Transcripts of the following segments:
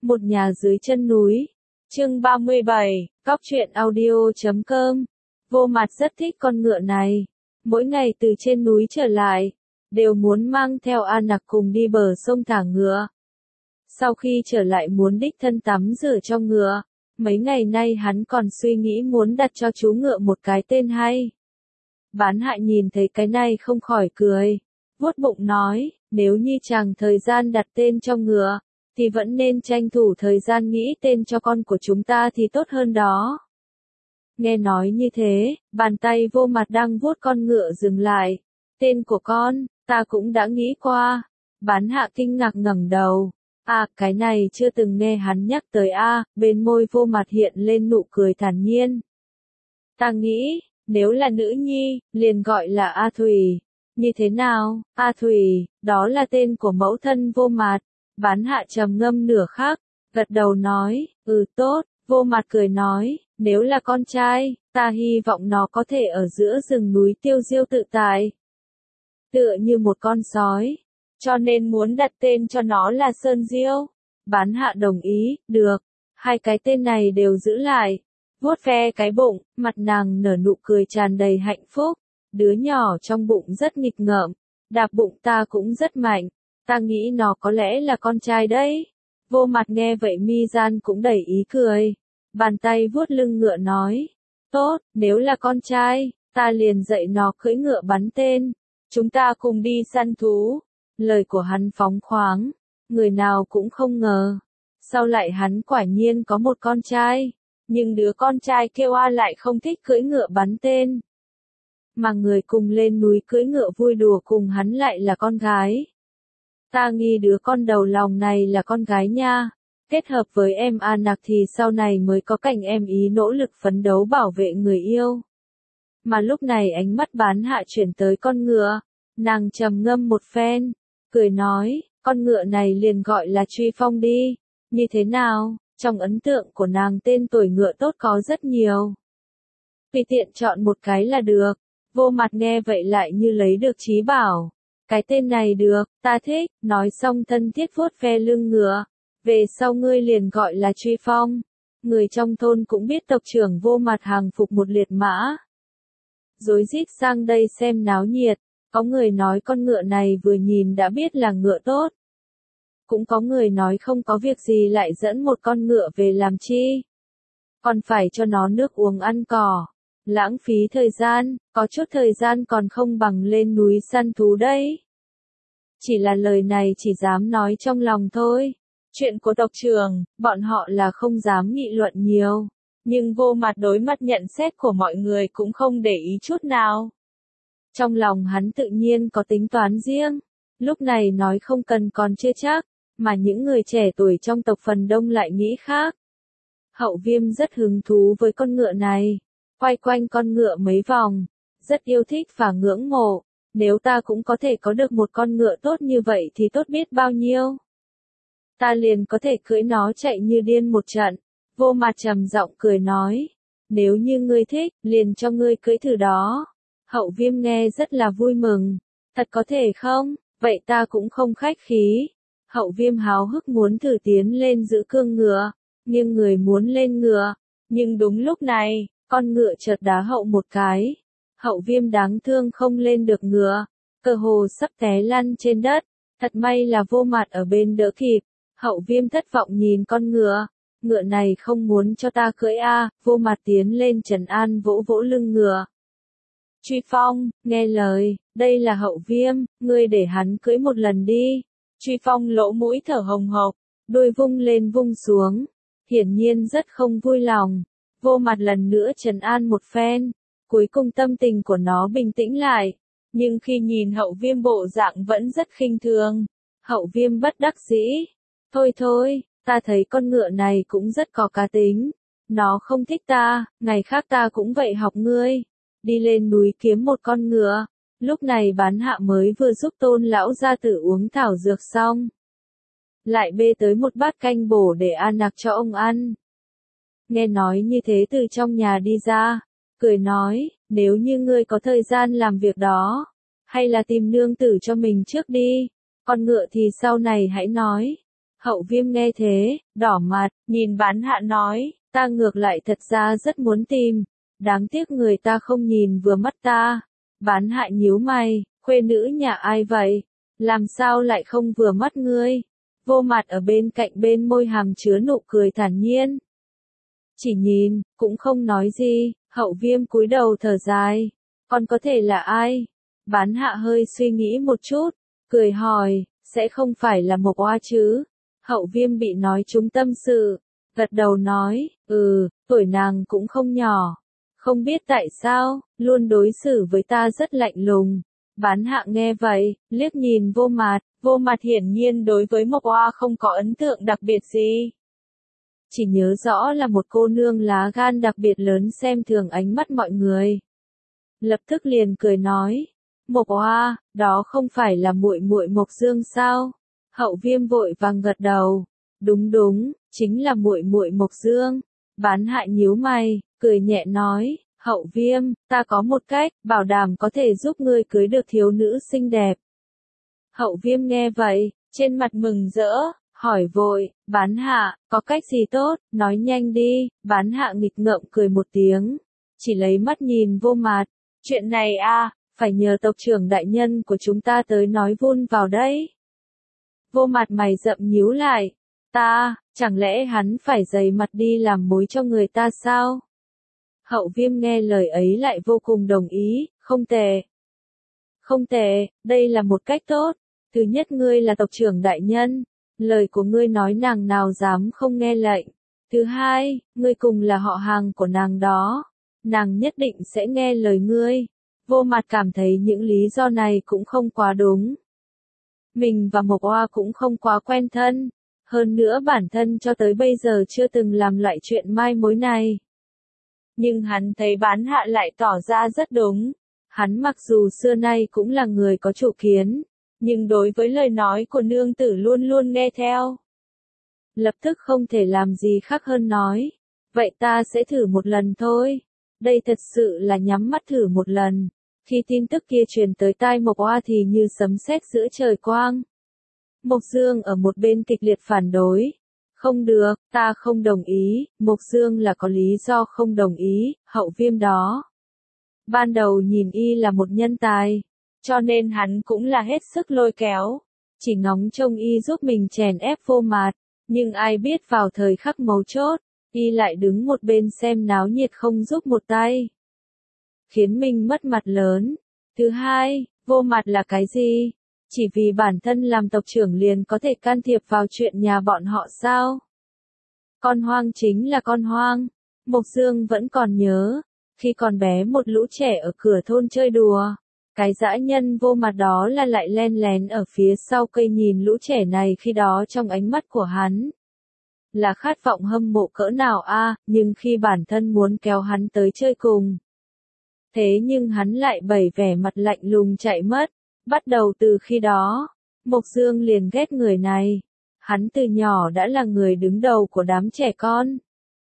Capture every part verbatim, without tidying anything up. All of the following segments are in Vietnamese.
Một nhà dưới chân núi. Chương ba mươi bảy, Cóc truyện audio chấm com. Vô Mặt rất thích con ngựa này. Mỗi ngày từ trên núi trở lại, đều muốn mang theo A Nặc cùng đi bờ sông thả ngựa. Sau khi trở lại muốn đích thân tắm rửa cho ngựa. Mấy ngày nay hắn còn suy nghĩ muốn đặt cho chú ngựa một cái tên hay. Bán Hạ nhìn thấy cái này không khỏi cười. Vuốt bụng nói, nếu như chẳng thời gian đặt tên cho ngựa, thì vẫn nên tranh thủ thời gian nghĩ tên cho con của chúng ta thì tốt hơn đó. Nghe nói như thế, bàn tay Vô Mặt đang vuốt con ngựa dừng lại. Tên của con, ta cũng đã nghĩ qua. Bán Hạ kinh ngạc ngẩng đầu. À, cái này chưa từng nghe hắn nhắc tới a. À, bên môi Vô Mặt hiện lên nụ cười thản nhiên. Ta nghĩ, nếu là nữ nhi, liền gọi là A Thủy. Như thế nào, A Thủy, đó là tên của mẫu thân Vô Mặt. Bán Hạ trầm ngâm nửa khắc, gật đầu nói, ừ tốt. Vô Mặt cười nói, nếu là con trai, ta hy vọng nó có thể ở giữa rừng núi tiêu diêu tự tại. Tựa như một con sói. Cho nên muốn đặt tên cho nó là Sơn Diêu. Bán Hạ đồng ý, được. Hai cái tên này đều giữ lại. Vuốt ve cái bụng, mặt nàng nở nụ cười tràn đầy hạnh phúc. Đứa nhỏ trong bụng rất nghịch ngợm. Đạp bụng ta cũng rất mạnh. Ta nghĩ nó có lẽ là con trai đấy. Vô Mặt nghe vậy mi gian cũng đầy ý cười. Bàn tay vuốt lưng ngựa nói. Tốt, nếu là con trai, ta liền dạy nó cưỡi ngựa bắn tên. Chúng ta cùng đi săn thú. Lời của hắn phóng khoáng. Người nào cũng không ngờ. Sau lại hắn quả nhiên có một con trai. Nhưng đứa con trai kêu a lại không thích cưỡi ngựa bắn tên. Mà người cùng lên núi cưỡi ngựa vui đùa cùng hắn lại là con gái. Ta nghi đứa con đầu lòng này là con gái nha. Kết hợp với em A Nặc thì sau này mới có cảnh em ý nỗ lực phấn đấu bảo vệ người yêu. Mà lúc này ánh mắt Bán Hạ chuyển tới con ngựa. Nàng trầm ngâm một phen. Cười nói, con ngựa này liền gọi là Truy Phong đi. Như thế nào, trong ấn tượng của nàng tên tuổi ngựa tốt có rất nhiều. Tùy tiện chọn một cái là được. Vô Mặt nghe vậy lại như lấy được chí bảo. Cái tên này được, ta thích. Nói xong thân thiết vuốt ve lưng ngựa. Về sau ngươi liền gọi là Truy Phong. Người trong thôn cũng biết tộc trưởng Vô Mặt hàng phục một liệt mã. Rối rít sang đây xem náo nhiệt. Có người nói con ngựa này vừa nhìn đã biết là ngựa tốt. Cũng có người nói không có việc gì lại dẫn một con ngựa về làm chi. Còn phải cho nó nước uống ăn cỏ. Lãng phí thời gian, có chút thời gian còn không bằng lên núi săn thú đấy. Chỉ là lời này chỉ dám nói trong lòng thôi. Chuyện của tộc trưởng, bọn họ là không dám nghị luận nhiều. Nhưng Vô Mặt đối mặt nhận xét của mọi người cũng không để ý chút nào. Trong lòng hắn tự nhiên có tính toán riêng. Lúc này nói không cần còn chưa chắc, mà những người trẻ tuổi trong tộc phần đông lại nghĩ khác. Hậu Viêm rất hứng thú với con ngựa này. Quay quanh con ngựa mấy vòng. Rất yêu thích và ngưỡng mộ. Nếu ta cũng có thể có được một con ngựa tốt như vậy thì tốt biết bao nhiêu. Ta liền có thể cưỡi nó chạy như điên một trận. Vô Mặt trầm giọng cười nói. Nếu như ngươi thích, liền cho ngươi cưỡi thử đó. Hậu Viêm nghe rất là vui mừng. Thật có thể không? Vậy ta cũng không khách khí. Hậu Viêm háo hức muốn thử tiến lên giữ cương ngựa. Nhưng người muốn lên ngựa. Nhưng đúng lúc này, con ngựa chợt đá hậu một cái. Hậu Viêm đáng thương không lên được ngựa. Cơ hồ sắp té lăn trên đất. Thật may là Vô Mặt ở bên đỡ kịp. Hậu Viêm thất vọng nhìn con ngựa. Ngựa này không muốn cho ta cưỡi a. À. Vô Mặt tiến lên trấn an vỗ vỗ lưng ngựa. Truy Phong, nghe lời, đây là Hậu Viêm, ngươi để hắn cưỡi một lần đi. Truy Phong lỗ mũi thở hồng hộc, đuôi vung lên vung xuống. Hiển nhiên rất không vui lòng. Vô Mặt lần nữa trấn an một phen. Cuối cùng tâm tình của nó bình tĩnh lại. Nhưng khi nhìn Hậu Viêm bộ dạng vẫn rất khinh thường. Hậu Viêm bất đắc dĩ. Thôi thôi, ta thấy con ngựa này cũng rất có cá tính. Nó không thích ta, ngày khác ta cũng vậy học ngươi. Đi lên núi kiếm một con ngựa. Lúc này Bán Hạ mới vừa giúp Tôn lão gia tử uống thảo dược xong. Lại bê tới một bát canh bổ để A Nặc cho ông ăn. Nghe nói như thế từ trong nhà đi ra. Cười nói, nếu như ngươi có thời gian làm việc đó. Hay là tìm nương tử cho mình trước đi. Con ngựa thì sau này hãy nói. Hậu Viêm nghe thế, đỏ mặt, nhìn Bán Hạ nói, ta ngược lại thật ra rất muốn tìm, đáng tiếc người ta không nhìn vừa mắt ta. Bán Hạ nhíu mày, khuê nữ nhà ai vậy? Làm sao lại không vừa mắt ngươi? Vô Mặt ở bên cạnh bên môi hàm chứa nụ cười thản nhiên. Chỉ nhìn, cũng không nói gì, Hậu Viêm cúi đầu thở dài. Còn có thể là ai? Bán Hạ hơi suy nghĩ một chút, cười hỏi, sẽ không phải là Mộc Oa chứ? Hậu Viêm bị nói trúng tâm sự, gật đầu nói, ừ, tuổi nàng cũng không nhỏ. Không biết tại sao, luôn đối xử với ta rất lạnh lùng. Bán Hạ nghe vậy, liếc nhìn Vô Mặt, Vô Mặt hiển nhiên đối với Mộc Oa không có ấn tượng đặc biệt gì. Chỉ nhớ rõ là một cô nương lá gan đặc biệt lớn xem thường ánh mắt mọi người. Lập tức liền cười nói, Mộc Oa, đó không phải là muội muội Mộc Dương sao? Hậu Viêm vội vàng gật đầu, đúng đúng, chính là muội muội Mộc Dương. Bán Hạ nhíu mày, cười nhẹ nói, Hậu Viêm, ta có một cách, bảo đảm có thể giúp ngươi cưới được thiếu nữ xinh đẹp. Hậu Viêm nghe vậy, trên mặt mừng rỡ, hỏi vội, Bán Hạ, có cách gì tốt, nói nhanh đi. Bán Hạ nghịch ngợm cười một tiếng, chỉ lấy mắt nhìn Vô Mặt, chuyện này a, phải nhờ tộc trưởng đại nhân của chúng ta tới nói vun vào đấy. Vô Mặt mày rậm nhíu lại, ta, chẳng lẽ hắn phải dày mặt đi làm mối cho người ta sao? Hậu Viêm nghe lời ấy lại vô cùng đồng ý, không tệ. Không tệ, đây là một cách tốt. Thứ nhất, ngươi là tộc trưởng đại nhân, lời của ngươi nói nàng nào dám không nghe lệnh. Thứ hai, ngươi cùng là họ hàng của nàng đó, nàng nhất định sẽ nghe lời ngươi. Vô Mặt cảm thấy những lý do này cũng không quá đúng. Mình và Mộc Oa cũng không quá quen thân, hơn nữa bản thân cho tới bây giờ chưa từng làm loại chuyện mai mối này. Nhưng hắn thấy Bán Hạ lại tỏ ra rất đúng. Hắn mặc dù xưa nay cũng là người có chủ kiến, nhưng đối với lời nói của nương tử luôn luôn nghe theo. Lập tức không thể làm gì khác hơn nói, vậy ta sẽ thử một lần thôi. Đây thật sự là nhắm mắt thử một lần. Khi tin tức kia truyền tới tai Mộc Oa thì như sấm sét giữa trời quang. Mộc Dương ở một bên kịch liệt phản đối. Không được, ta không đồng ý, Mộc Dương là có lý do không đồng ý, Hậu Viêm đó. Ban đầu nhìn y là một nhân tài, cho nên hắn cũng là hết sức lôi kéo, chỉ ngóng trông y giúp mình chèn ép Vô Mặt, nhưng ai biết vào thời khắc mấu chốt, y lại đứng một bên xem náo nhiệt không giúp một tay. Khiến mình mất mặt lớn. Thứ hai, Vô Mặt là cái gì? Chỉ vì bản thân làm tộc trưởng liền có thể can thiệp vào chuyện nhà bọn họ sao? Con hoang chính là con hoang. Mộc Dương vẫn còn nhớ, khi còn bé một lũ trẻ ở cửa thôn chơi đùa, cái dã nhân Vô Mặt đó là lại len lén ở phía sau cây nhìn lũ trẻ này, khi đó trong ánh mắt của hắn là khát vọng hâm mộ cỡ nào a, nhưng khi bản thân muốn kéo hắn tới chơi cùng, thế nhưng hắn lại bày vẻ mặt lạnh lùng chạy mất. Bắt đầu từ khi đó, Mộc Dương liền ghét người này. Hắn từ nhỏ đã là người đứng đầu của đám trẻ con.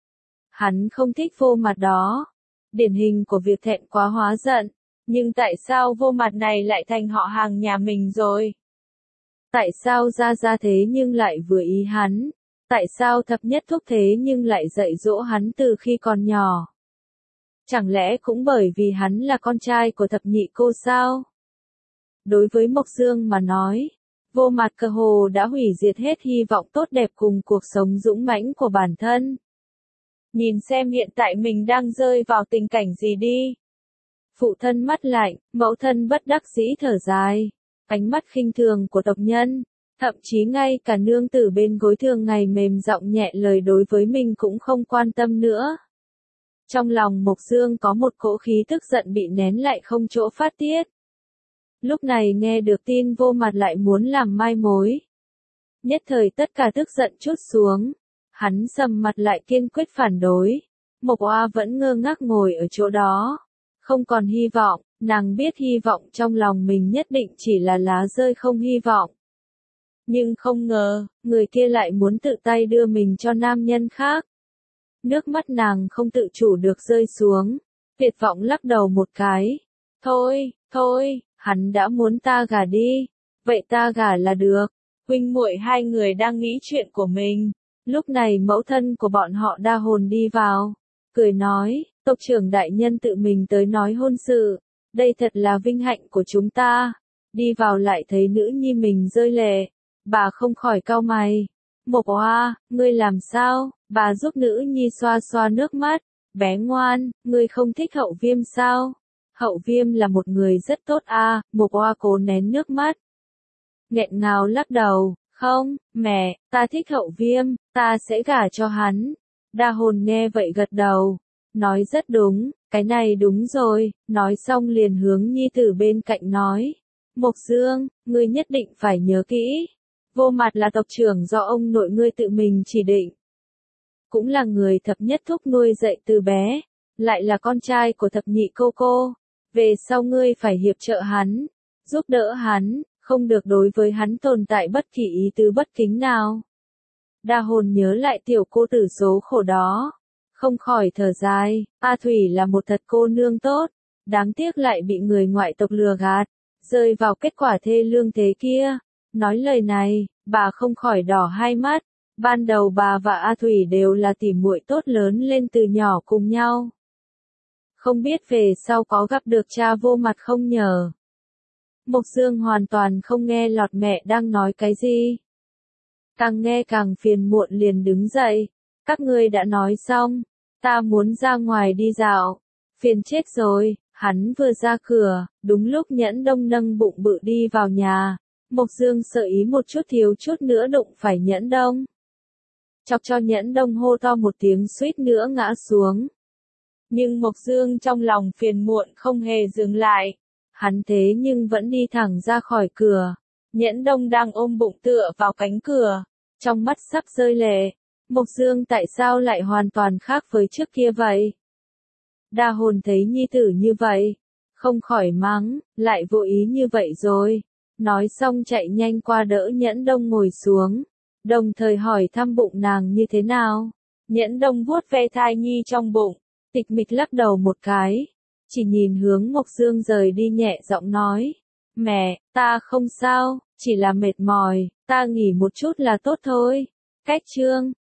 Hắn không thích Vô Mặt đó. Điển hình của việc thẹn quá hóa giận. Nhưng tại sao Vô Mặt này lại thành họ hàng nhà mình rồi? Tại sao Gia Gia thế nhưng lại vừa ý hắn? Tại sao Thập Nhất Thúc thế nhưng lại dạy dỗ hắn từ khi còn nhỏ? Chẳng lẽ cũng bởi vì hắn là con trai của thập nhị cô sao? Đối với Mộc Dương mà nói, Vô Mặt cơ hồ đã hủy diệt hết hy vọng tốt đẹp cùng cuộc sống dũng mãnh của bản thân. Nhìn xem hiện tại mình đang rơi vào tình cảnh gì đi. Phụ thân mắt lạnh, mẫu thân bất đắc dĩ thở dài, ánh mắt khinh thường của tộc nhân, thậm chí ngay cả nương tử bên gối thường ngày mềm giọng nhẹ lời đối với mình cũng không quan tâm nữa. Trong lòng Mộc Dương có một cỗ khí tức giận bị nén lại không chỗ phát tiết. Lúc này nghe được tin Vô Mặt lại muốn làm mai mối, nhất thời tất cả tức giận trút xuống, hắn sầm mặt lại kiên quyết phản đối. Mộc Oa vẫn ngơ ngác ngồi ở chỗ đó, không còn hy vọng, nàng biết hy vọng trong lòng mình nhất định chỉ là lá rơi không hy vọng. Nhưng không ngờ, người kia lại muốn tự tay đưa mình cho nam nhân khác. Nước mắt nàng không tự chủ được rơi xuống, tuyệt vọng lắc đầu một cái. Thôi, thôi, hắn đã muốn ta gả đi, vậy ta gả là được. huynh muội hai người đang nghĩ chuyện của mình. Lúc này mẫu thân của bọn họ Đa Hồn đi vào, cười nói, tộc trưởng đại nhân tự mình tới nói hôn sự, đây thật là vinh hạnh của chúng ta. Đi vào lại thấy nữ nhi mình rơi lệ, bà không khỏi cau mày. Mộc Oa, ngươi làm sao? Bà giúp nữ nhi xoa xoa nước mắt, bé ngoan, ngươi không thích Hậu Viêm sao? Hậu Viêm là một người rất tốt à, Mộc Oa cố nén nước mắt. Nghẹn ngào lắc đầu, không, mẹ, ta thích Hậu Viêm, ta sẽ gả cho hắn. Đa Hồn nghe vậy gật đầu, nói rất đúng, cái này đúng rồi, nói xong liền hướng nhi tử bên cạnh nói. Mộc Dương, ngươi nhất định phải nhớ kỹ. Vô Mặt là tộc trưởng do ông nội ngươi tự mình chỉ định. Cũng là người thập nhất thúc nuôi dạy từ bé, lại là con trai của thập nhị cô cô. Về sau ngươi phải hiệp trợ hắn, giúp đỡ hắn, không được đối với hắn tồn tại bất kỳ ý tứ bất kính nào. Đa Hồn nhớ lại tiểu cô tử số khổ đó, không khỏi thở dài, A Thủy là một thật cô nương tốt, đáng tiếc lại bị người ngoại tộc lừa gạt, rơi vào kết quả thê lương thế kia. Nói lời này, bà không khỏi đỏ hai mắt, ban đầu bà và A Thủy đều là tỉ muội tốt lớn lên từ nhỏ cùng nhau. Không biết về sau có gặp được cha Vô Mặt không nhờ. Mộc Dương hoàn toàn không nghe lọt mẹ đang nói cái gì. Càng nghe càng phiền muộn liền đứng dậy. Các ngươi đã nói xong, ta muốn ra ngoài đi dạo. Phiền chết rồi, hắn vừa ra cửa, đúng lúc Nhẫn Đông nâng bụng bự đi vào nhà. Mộc Dương sợ ý một chút thiếu chút nữa đụng phải Nhẫn Đông. Chọc cho Nhẫn Đông hô to một tiếng suýt nữa ngã xuống. Nhưng Mộc Dương trong lòng phiền muộn không hề dừng lại. Hắn thế nhưng vẫn đi thẳng ra khỏi cửa. Nhẫn Đông đang ôm bụng tựa vào cánh cửa, trong mắt sắp rơi lệ. Mộc Dương tại sao lại hoàn toàn khác với trước kia vậy? Đa Hồn thấy nhi tử như vậy, không khỏi mắng, lại vô ý như vậy rồi. Nói xong chạy nhanh qua đỡ Nhẫn Đông ngồi xuống, đồng thời hỏi thăm bụng nàng như thế nào. Nhẫn Đông vuốt ve thai nhi trong bụng, tịch mịch lắc đầu một cái, chỉ nhìn hướng Mộc Dương rời đi nhẹ giọng nói, mẹ, ta không sao, chỉ là mệt mỏi, ta nghỉ một chút là tốt thôi. Cách chương